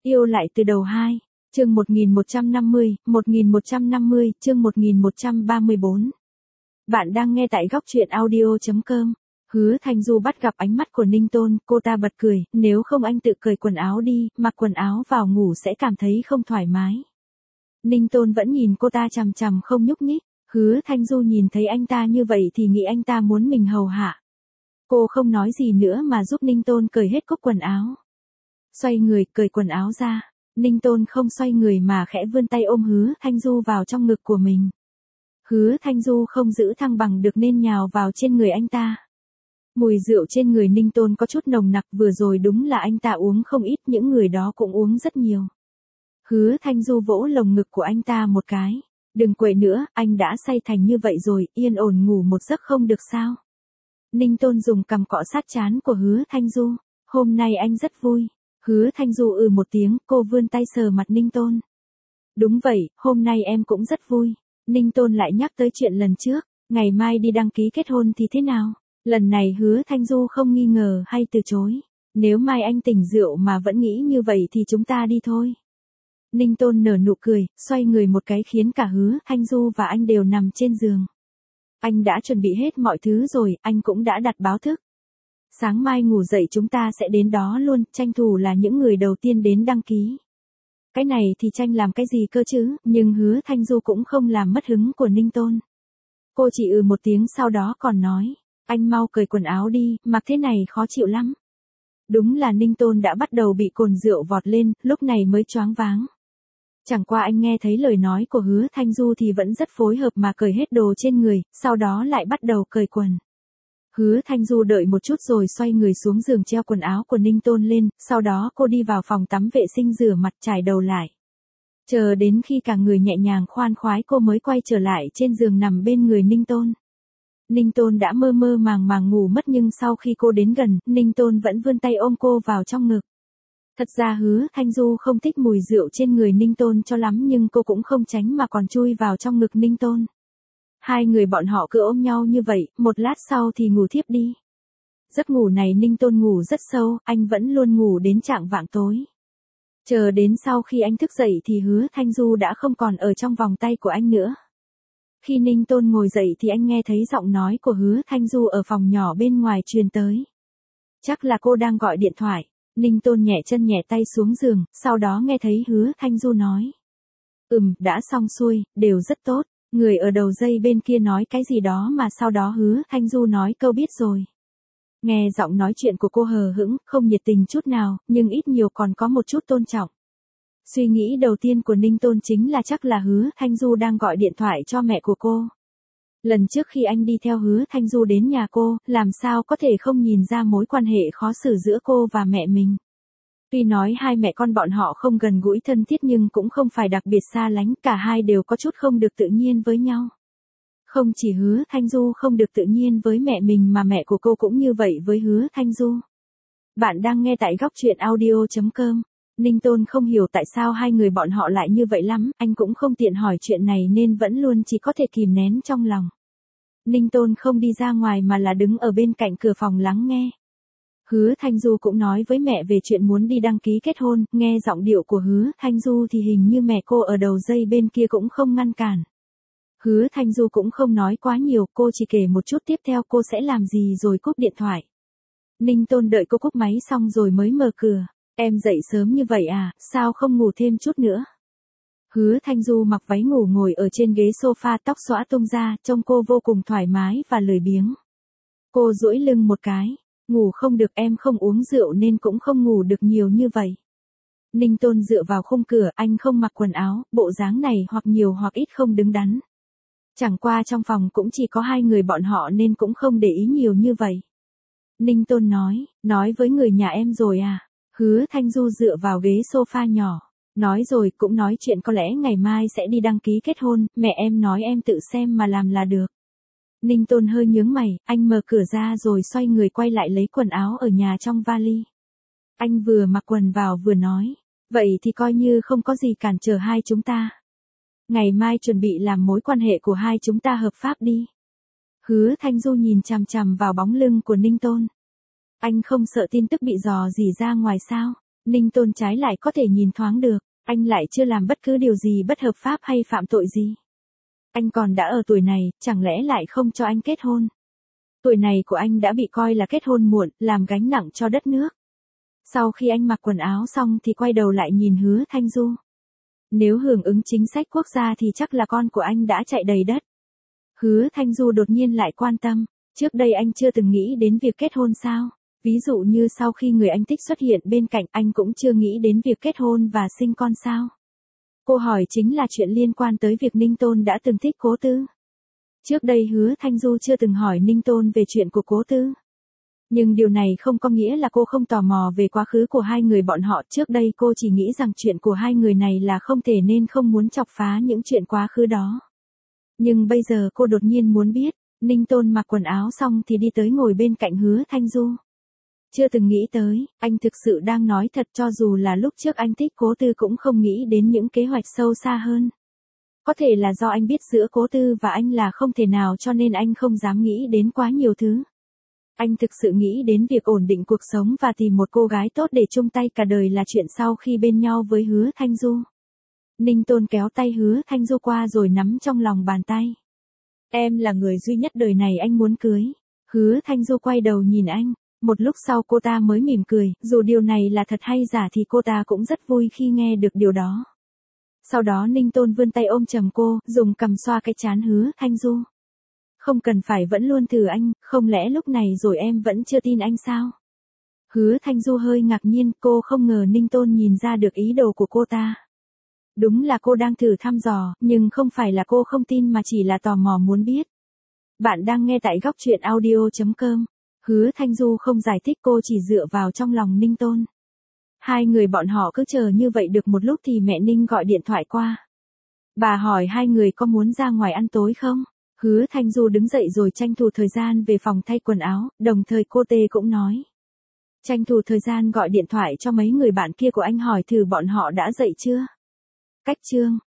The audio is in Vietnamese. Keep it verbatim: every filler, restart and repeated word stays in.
Yêu lại từ đầu hai, chương một nghìn một trăm năm mươi, một nghìn một trăm năm mươi, chương một nghìn một trăm ba mươi bốn. Bạn đang nghe tại góc truyện audio chấm com. Hứa Thanh Du bắt gặp ánh mắt của Ninh Tôn, cô ta bật cười, nếu không anh tự cởi quần áo đi, mặc quần áo vào ngủ sẽ cảm thấy không thoải mái. Ninh Tôn vẫn nhìn cô ta chằm chằm không nhúc nhích, Hứa Thanh Du nhìn thấy anh ta như vậy thì nghĩ anh ta muốn mình hầu hạ. Cô không nói gì nữa mà giúp Ninh Tôn cởi hết cúc quần áo. Xoay người, cởi quần áo ra, Ninh Tôn không xoay người mà khẽ vươn tay ôm Hứa Thanh Du vào trong ngực của mình. Hứa Thanh Du không giữ thăng bằng được nên nhào vào trên người anh ta. Mùi rượu trên người Ninh Tôn có chút nồng nặc, vừa rồi đúng là anh ta uống không ít, những người đó cũng uống rất nhiều. Hứa Thanh Du vỗ lồng ngực của anh ta một cái. Đừng quậy nữa, anh đã say thành như vậy rồi, yên ổn ngủ một giấc không được sao? Ninh Tôn dùng cằm cọ sát trán của Hứa Thanh Du. Hôm nay anh rất vui. Hứa Thanh Du ừ một tiếng, cô vươn tay sờ mặt Ninh Tôn. Đúng vậy, hôm nay em cũng rất vui. Ninh Tôn lại nhắc tới chuyện lần trước, ngày mai đi đăng ký kết hôn thì thế nào? Lần này Hứa Thanh Du không nghi ngờ hay từ chối. Nếu mai anh tỉnh rượu mà vẫn nghĩ như vậy thì chúng ta đi thôi. Ninh Tôn nở nụ cười, xoay người một cái khiến cả Hứa Thanh Du và anh đều nằm trên giường. Anh đã chuẩn bị hết mọi thứ rồi, anh cũng đã đặt báo thức. Sáng mai ngủ dậy chúng ta sẽ đến đó luôn, tranh thủ là những người đầu tiên đến đăng ký. Cái này thì tranh làm cái gì cơ chứ, nhưng Hứa Thanh Du cũng không làm mất hứng của Ninh Tôn. Cô chỉ ừ một tiếng sau đó còn nói, anh mau cởi quần áo đi, mặc thế này khó chịu lắm. Đúng là Ninh Tôn đã bắt đầu bị cồn rượu vọt lên, lúc này mới choáng váng. Chẳng qua anh nghe thấy lời nói của Hứa Thanh Du thì vẫn rất phối hợp mà cởi hết đồ trên người, sau đó lại bắt đầu cởi quần. Hứa Thanh Du đợi một chút rồi xoay người xuống giường treo quần áo của Ninh Tôn lên, sau đó cô đi vào phòng tắm vệ sinh rửa mặt chải đầu lại. Chờ đến khi cả người nhẹ nhàng khoan khoái cô mới quay trở lại trên giường nằm bên người Ninh Tôn. Ninh Tôn đã mơ mơ màng màng ngủ mất nhưng sau khi cô đến gần, Ninh Tôn vẫn vươn tay ôm cô vào trong ngực. Thật ra Hứa Thanh Du không thích mùi rượu trên người Ninh Tôn cho lắm nhưng cô cũng không tránh mà còn chui vào trong ngực Ninh Tôn. Hai người bọn họ cứ ôm nhau như vậy, một lát sau thì ngủ thiếp đi. Giấc ngủ này Ninh Tôn ngủ rất sâu, anh vẫn luôn ngủ đến chạng vạng tối. Chờ đến sau khi anh thức dậy thì Hứa Thanh Du đã không còn ở trong vòng tay của anh nữa. Khi Ninh Tôn ngồi dậy thì anh nghe thấy giọng nói của Hứa Thanh Du ở phòng nhỏ bên ngoài truyền tới. Chắc là cô đang gọi điện thoại. Ninh Tôn nhẹ chân nhẹ tay xuống giường, sau đó nghe thấy Hứa Thanh Du nói. Ừm, đã xong xuôi, đều rất tốt. Người ở đầu dây bên kia nói cái gì đó mà sau đó Hứa Thanh Du nói câu biết rồi. Nghe giọng nói chuyện của cô hờ hững, không nhiệt tình chút nào, nhưng ít nhiều còn có một chút tôn trọng. Suy nghĩ đầu tiên của Ninh Tôn chính là chắc là Hứa Thanh Du đang gọi điện thoại cho mẹ của cô. Lần trước khi anh đi theo Hứa Thanh Du đến nhà cô, làm sao có thể không nhìn ra mối quan hệ khó xử giữa cô và mẹ mình. Tuy nói hai mẹ con bọn họ không gần gũi thân thiết nhưng cũng không phải đặc biệt xa lánh, cả hai đều có chút không được tự nhiên với nhau. Không chỉ Hứa Thanh Du không được tự nhiên với mẹ mình mà mẹ của cô cũng như vậy với Hứa Thanh Du. Bạn đang nghe tại góc truyện audio chấm com. Ninh Tôn không hiểu tại sao hai người bọn họ lại như vậy lắm, anh cũng không tiện hỏi chuyện này nên vẫn luôn chỉ có thể kìm nén trong lòng. Ninh Tôn không đi ra ngoài mà là đứng ở bên cạnh cửa phòng lắng nghe. Hứa Thanh Du cũng nói với mẹ về chuyện muốn đi đăng ký kết hôn, nghe giọng điệu của Hứa Thanh Du thì hình như mẹ cô ở đầu dây bên kia cũng không ngăn cản. Hứa Thanh Du cũng không nói quá nhiều, cô chỉ kể một chút tiếp theo cô sẽ làm gì rồi cúp điện thoại. Ninh Tôn đợi cô cúp máy xong rồi mới mở cửa. Em dậy sớm như vậy à, sao không ngủ thêm chút nữa? Hứa Thanh Du mặc váy ngủ ngồi ở trên ghế sofa, tóc xõa tung ra, trông cô vô cùng thoải mái và lười biếng. Cô duỗi lưng một cái, ngủ không được, em không uống rượu nên cũng không ngủ được nhiều như vậy. Ninh Tôn dựa vào khung cửa, anh không mặc quần áo, bộ dáng này hoặc nhiều hoặc ít không đứng đắn. Chẳng qua trong phòng cũng chỉ có hai người bọn họ nên cũng không để ý nhiều như vậy. Ninh Tôn nói, nói với người nhà em rồi à? Hứa Thanh Du dựa vào ghế sofa nhỏ. Nói rồi, cũng nói chuyện có lẽ ngày mai sẽ đi đăng ký kết hôn, mẹ em nói em tự xem mà làm là được. Ninh Tôn hơi nhướng mày, anh mở cửa ra rồi xoay người quay lại lấy quần áo ở nhà trong vali. Anh vừa mặc quần vào vừa nói, vậy thì coi như không có gì cản trở hai chúng ta. Ngày mai chuẩn bị làm mối quan hệ của hai chúng ta hợp pháp đi. Hứa Thanh Du nhìn chằm chằm vào bóng lưng của Ninh Tôn. Anh không sợ tin tức bị dò dỉ ra ngoài sao? Ninh Tôn trái lại có thể nhìn thoáng được, anh lại chưa làm bất cứ điều gì bất hợp pháp hay phạm tội gì. Anh còn đã ở tuổi này, chẳng lẽ lại không cho anh kết hôn? Tuổi này của anh đã bị coi là kết hôn muộn, làm gánh nặng cho đất nước. Sau khi anh mặc quần áo xong thì quay đầu lại nhìn Hứa Thanh Du. Nếu hưởng ứng chính sách quốc gia thì chắc là con của anh đã chạy đầy đất. Hứa Thanh Du đột nhiên lại quan tâm, trước đây anh chưa từng nghĩ đến việc kết hôn sao? Ví dụ như sau khi người anh thích xuất hiện bên cạnh anh cũng chưa nghĩ đến việc kết hôn và sinh con sao? Cô hỏi chính là chuyện liên quan tới việc Ninh Tôn đã từng thích Cố Tư. Trước đây Hứa Thanh Du chưa từng hỏi Ninh Tôn về chuyện của Cố Tư. Nhưng điều này không có nghĩa là cô không tò mò về quá khứ của hai người bọn họ. Trước đây cô chỉ nghĩ rằng chuyện của hai người này là không thể nên không muốn chọc phá những chuyện quá khứ đó. Nhưng bây giờ cô đột nhiên muốn biết. Ninh Tôn mặc quần áo xong thì đi tới ngồi bên cạnh Hứa Thanh Du. Chưa từng nghĩ tới, anh thực sự đang nói thật, cho dù là lúc trước anh thích Cố Tư cũng không nghĩ đến những kế hoạch sâu xa hơn. Có thể là do anh biết giữa Cố Tư và anh là không thể nào cho nên anh không dám nghĩ đến quá nhiều thứ. Anh thực sự nghĩ đến việc ổn định cuộc sống và tìm một cô gái tốt để chung tay cả đời là chuyện sau khi bên nhau với Hứa Thanh Du. Ninh Tôn kéo tay Hứa Thanh Du qua rồi nắm trong lòng bàn tay. Em là người duy nhất đời này anh muốn cưới. Hứa Thanh Du quay đầu nhìn anh. Một lúc sau cô ta mới mỉm cười, dù điều này là thật hay giả thì cô ta cũng rất vui khi nghe được điều đó. Sau đó Ninh Tôn vươn tay ôm chầm cô, dùng cằm xoa cái trán Hứa Thanh Du. Không cần phải vẫn luôn thử anh, không lẽ lúc này rồi em vẫn chưa tin anh sao? Hứa Thanh Du hơi ngạc nhiên, cô không ngờ Ninh Tôn nhìn ra được ý đồ của cô ta. Đúng là cô đang thử thăm dò, nhưng không phải là cô không tin mà chỉ là tò mò muốn biết. Bạn đang nghe tại góc truyện audio chấm com. Hứa Thanh Du không giải thích, cô chỉ dựa vào trong lòng Ninh Tôn. Hai người bọn họ cứ chờ như vậy được một lúc thì mẹ Ninh gọi điện thoại qua. Bà hỏi hai người có muốn ra ngoài ăn tối không? Hứa Thanh Du đứng dậy rồi tranh thủ thời gian về phòng thay quần áo, đồng thời cô Tê cũng nói. Tranh thủ thời gian gọi điện thoại cho mấy người bạn kia của anh hỏi thử bọn họ đã dậy chưa? Cách chương